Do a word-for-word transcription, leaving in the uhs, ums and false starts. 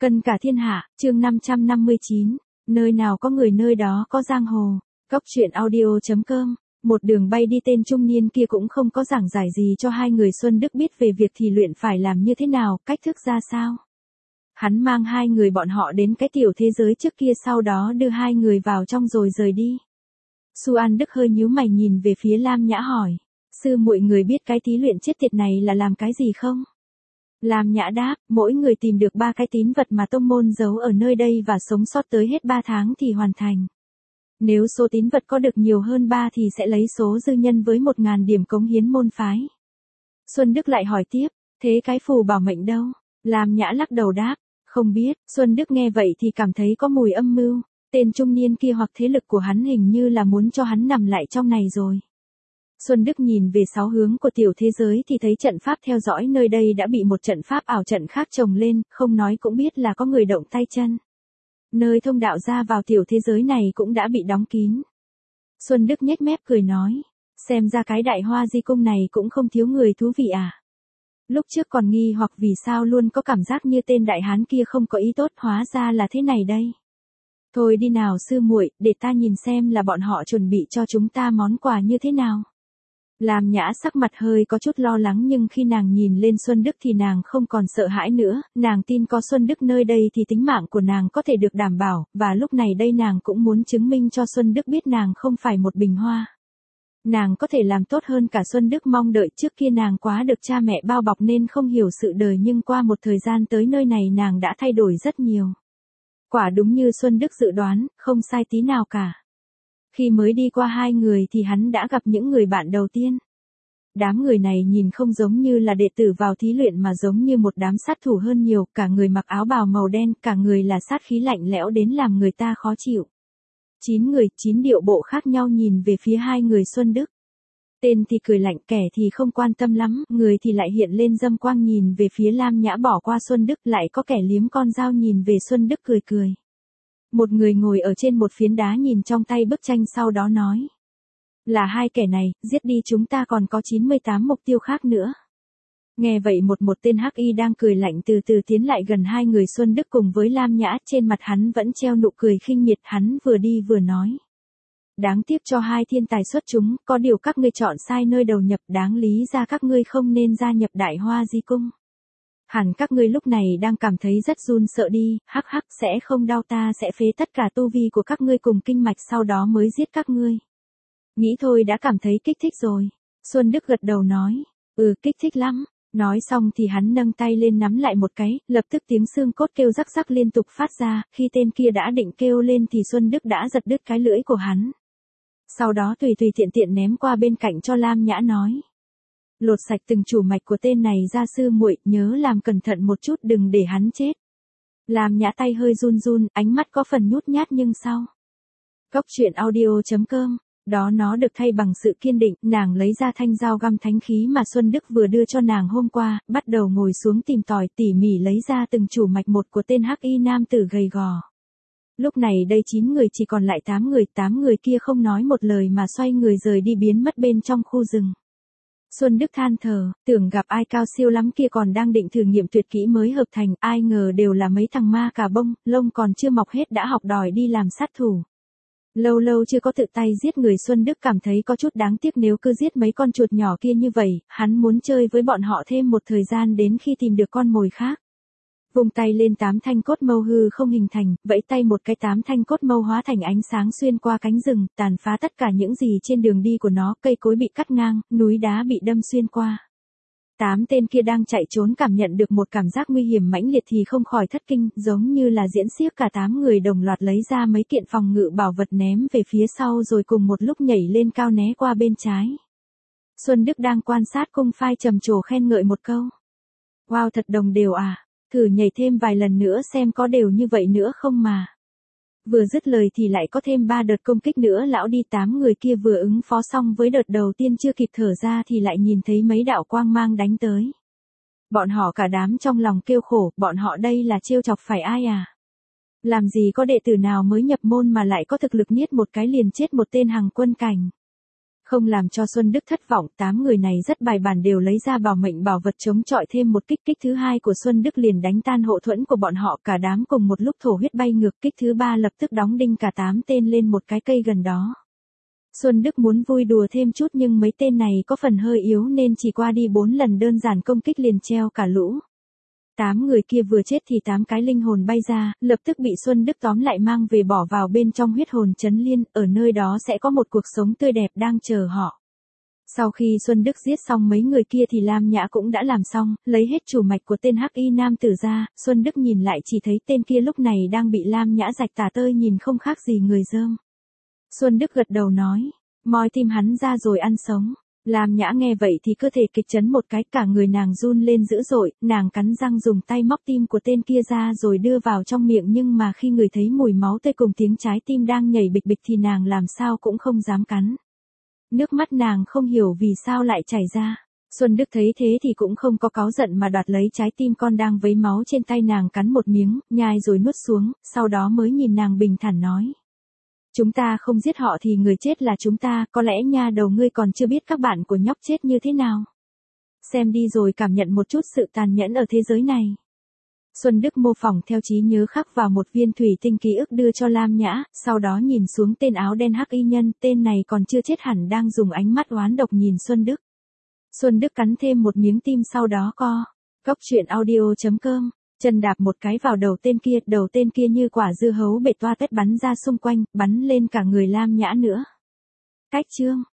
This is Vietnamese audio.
Cân cả thiên hạ, chương năm trăm năm mươi chín, nơi nào có người nơi đó có giang hồ. Cốc truyện audio.com, một đường bay đi tên trung niên kia cũng không có giảng giải gì cho hai người Xuân Đức biết về việc thì luyện phải làm như thế nào, cách thức ra sao. Hắn mang hai người bọn họ đến cái tiểu thế giới trước kia, sau đó đưa hai người vào trong rồi rời đi. Su An Đức hơi nhíu mày nhìn về phía Lam Nhã hỏi, sư muội người biết cái thí luyện chết tiệt này là làm cái gì không? Lam Nhã đáp, mỗi người tìm được ba cái tín vật mà tông môn giấu ở nơi đây và sống sót tới hết ba tháng thì hoàn thành. Nếu số tín vật có được nhiều hơn ba thì sẽ lấy số dư nhân với một ngàn điểm cống hiến môn phái. Xuân Đức lại hỏi tiếp, thế cái phù bảo mệnh đâu? Lam Nhã lắc đầu đáp, không biết. Xuân Đức nghe vậy thì cảm thấy có mùi âm mưu, tên trung niên kia hoặc thế lực của hắn hình như là muốn cho hắn nằm lại trong này rồi. Xuân Đức nhìn về sáu hướng của tiểu thế giới thì thấy trận pháp theo dõi nơi đây đã bị một trận pháp ảo trận khác chồng lên, không nói cũng biết là có người động tay chân. Nơi thông đạo ra vào tiểu thế giới này cũng đã bị đóng kín. Xuân Đức nhếch mép cười nói, xem ra cái Đại Hoa Di Cung này cũng không thiếu người thú vị à. Lúc trước còn nghi hoặc vì sao luôn có cảm giác như tên đại hán kia không có ý tốt, hóa ra là thế này đây. Thôi đi nào sư muội, để ta nhìn xem là bọn họ chuẩn bị cho chúng ta món quà như thế nào. Lam Nhã sắc mặt hơi có chút lo lắng, nhưng khi nàng nhìn lên Xuân Đức thì nàng không còn sợ hãi nữa, nàng tin có Xuân Đức nơi đây thì tính mạng của nàng có thể được đảm bảo, và lúc này đây nàng cũng muốn chứng minh cho Xuân Đức biết nàng không phải một bình hoa. Nàng có thể làm tốt hơn cả Xuân Đức mong đợi, trước kia nàng quá được cha mẹ bao bọc nên không hiểu sự đời, nhưng qua một thời gian tới nơi này nàng đã thay đổi rất nhiều. Quả đúng như Xuân Đức dự đoán, không sai tí nào cả. Khi mới đi qua hai người thì hắn đã gặp những người bạn đầu tiên. Đám người này nhìn không giống như là đệ tử vào thí luyện mà giống như một đám sát thủ hơn nhiều, cả người mặc áo bào màu đen, cả người là sát khí lạnh lẽo đến làm người ta khó chịu. Chín người, chín điệu bộ khác nhau nhìn về phía hai người Xuân Đức. Tên thì cười lạnh, kẻ thì không quan tâm lắm, người thì lại hiện lên dâm quang nhìn về phía Lam Nhã bỏ qua Xuân Đức, lại có kẻ liếm con dao nhìn về Xuân Đức cười cười. Một người ngồi ở trên một phiến đá nhìn trong tay bức tranh, sau đó nói. Là hai kẻ này, giết đi, chúng ta còn có chín mươi tám mục tiêu khác nữa. Nghe vậy một một tên hắc y đang cười lạnh từ từ tiến lại gần hai người Xuân Đức cùng với Lam Nhã, trên mặt hắn vẫn treo nụ cười khinh miệt, hắn vừa đi vừa nói. Đáng tiếc cho hai thiên tài xuất chúng, có điều các ngươi chọn sai nơi đầu nhập, đáng lý ra các ngươi không nên gia nhập Đại Hoa Di Cung. Hẳn các ngươi lúc này đang cảm thấy rất run sợ đi, hắc hắc, sẽ không đau, ta sẽ phế tất cả tu vi của các ngươi cùng kinh mạch sau đó mới giết các ngươi. Nghĩ thôi đã cảm thấy kích thích rồi. Xuân Đức gật đầu nói, ừ kích thích lắm. Nói xong thì hắn nâng tay lên nắm lại một cái, lập tức tiếng xương cốt kêu rắc rắc liên tục phát ra, khi tên kia đã định kêu lên thì Xuân Đức đã giật đứt cái lưỡi của hắn. Sau đó tùy tùy tiện tiện ném qua bên cạnh cho Lam Nhã nói. Lột sạch từng chủ mạch của tên này ra sư muội, nhớ làm cẩn thận một chút đừng để hắn chết. Lam Nhã tay hơi run run, ánh mắt có phần nhút nhát nhưng sau. Cốc truyện audio.com, đó nó được thay bằng sự kiên định, nàng lấy ra thanh dao găm thánh khí mà Xuân Đức vừa đưa cho nàng hôm qua, bắt đầu ngồi xuống tìm tòi tỉ mỉ lấy ra từng chủ mạch một của tên hắc y nam tử gầy gò. Lúc này đây chín người chỉ còn lại tám người, tám người kia không nói một lời mà xoay người rời đi biến mất bên trong khu rừng. Xuân Đức than thở, tưởng gặp ai cao siêu lắm kia, còn đang định thử nghiệm tuyệt kỹ mới hợp thành, ai ngờ đều là mấy thằng ma cà bông, lông còn chưa mọc hết đã học đòi đi làm sát thủ. Lâu lâu chưa có tự tay giết người, Xuân Đức cảm thấy có chút đáng tiếc, nếu cứ giết mấy con chuột nhỏ kia như vậy, hắn muốn chơi với bọn họ thêm một thời gian đến khi tìm được con mồi khác. Vùng tay lên, tám thanh cốt mâu hư không hình thành, vẫy tay một cái, tám thanh cốt mâu hóa thành ánh sáng xuyên qua cánh rừng, tàn phá tất cả những gì trên đường đi của nó, cây cối bị cắt ngang, núi đá bị đâm xuyên qua. Tám tên kia đang chạy trốn cảm nhận được một cảm giác nguy hiểm mãnh liệt thì không khỏi thất kinh, giống như là diễn xiếc, cả tám người đồng loạt lấy ra mấy kiện phòng ngự bảo vật ném về phía sau rồi cùng một lúc nhảy lên cao né qua bên trái. Xuân Đức đang quan sát cung phai trầm trồ khen ngợi một câu. Wow, thật đồng đều à, thử nhảy thêm vài lần nữa xem có đều như vậy nữa không mà. Vừa dứt lời thì lại có thêm ba đợt công kích nữa, lão đi. Tám người kia vừa ứng phó xong với đợt đầu tiên chưa kịp thở ra thì lại nhìn thấy mấy đạo quang mang đánh tới. Bọn họ cả đám trong lòng kêu khổ, bọn họ đây là trêu chọc phải ai à? Làm gì có đệ tử nào mới nhập môn mà lại có thực lực niết một cái liền chết một tên hằng quân cảnh. Không làm cho Xuân Đức thất vọng, tám người này rất bài bản đều lấy ra bảo mệnh bảo vật chống chọi thêm một kích. Kích thứ hai của Xuân Đức liền đánh tan hộ thuẫn của bọn họ, cả đám cùng một lúc thổ huyết bay ngược. Kích thứ ba lập tức đóng đinh cả tám tên lên một cái cây gần đó. Xuân Đức muốn vui đùa thêm chút nhưng mấy tên này có phần hơi yếu nên chỉ qua đi bốn lần đơn giản công kích liền treo cả lũ. Tám người kia vừa chết thì tám cái linh hồn bay ra, lập tức bị Xuân Đức tóm lại mang về bỏ vào bên trong huyết hồn trấn liên, ở nơi đó sẽ có một cuộc sống tươi đẹp đang chờ họ. Sau khi Xuân Đức giết xong mấy người kia thì Lam Nhã cũng đã làm xong, lấy hết chủ mạch của tên hắc y nam tử ra, Xuân Đức nhìn lại chỉ thấy tên kia lúc này đang bị Lam Nhã rạch tả tơi nhìn không khác gì người dơm. Xuân Đức gật đầu nói, moi tim hắn ra rồi ăn sống. Lam Nhã nghe vậy thì cơ thể kịch chấn một cái, cả người nàng run lên dữ dội, nàng cắn răng dùng tay móc tim của tên kia ra rồi đưa vào trong miệng, nhưng mà khi người thấy mùi máu tươi cùng tiếng trái tim đang nhảy bịch bịch thì nàng làm sao cũng không dám cắn. Nước mắt nàng không hiểu vì sao lại chảy ra. Xuân Đức thấy thế thì cũng không có cáu giận mà đoạt lấy trái tim con đang vấy máu trên tay nàng cắn một miếng, nhai rồi nuốt xuống, sau đó mới nhìn nàng bình thản nói. Chúng ta không giết họ thì người chết là chúng ta, có lẽ nha đầu ngươi còn chưa biết các bạn của nhóc chết như thế nào. Xem đi rồi cảm nhận một chút sự tàn nhẫn ở thế giới này. Xuân Đức mô phỏng theo trí nhớ khắc vào một viên thủy tinh ký ức đưa cho Lam Nhã, sau đó nhìn xuống tên áo đen hắc y nhân, tên này còn chưa chết hẳn đang dùng ánh mắt oán độc nhìn Xuân Đức. Xuân Đức cắn thêm một miếng tim sau đó co. Cóc truyện audio chấm com. Chân đạp một cái vào đầu tên kia, đầu tên kia như quả dưa hấu bệt toa tét bắn ra xung quanh, bắn lên cả người Lam Nhã nữa. Cách chương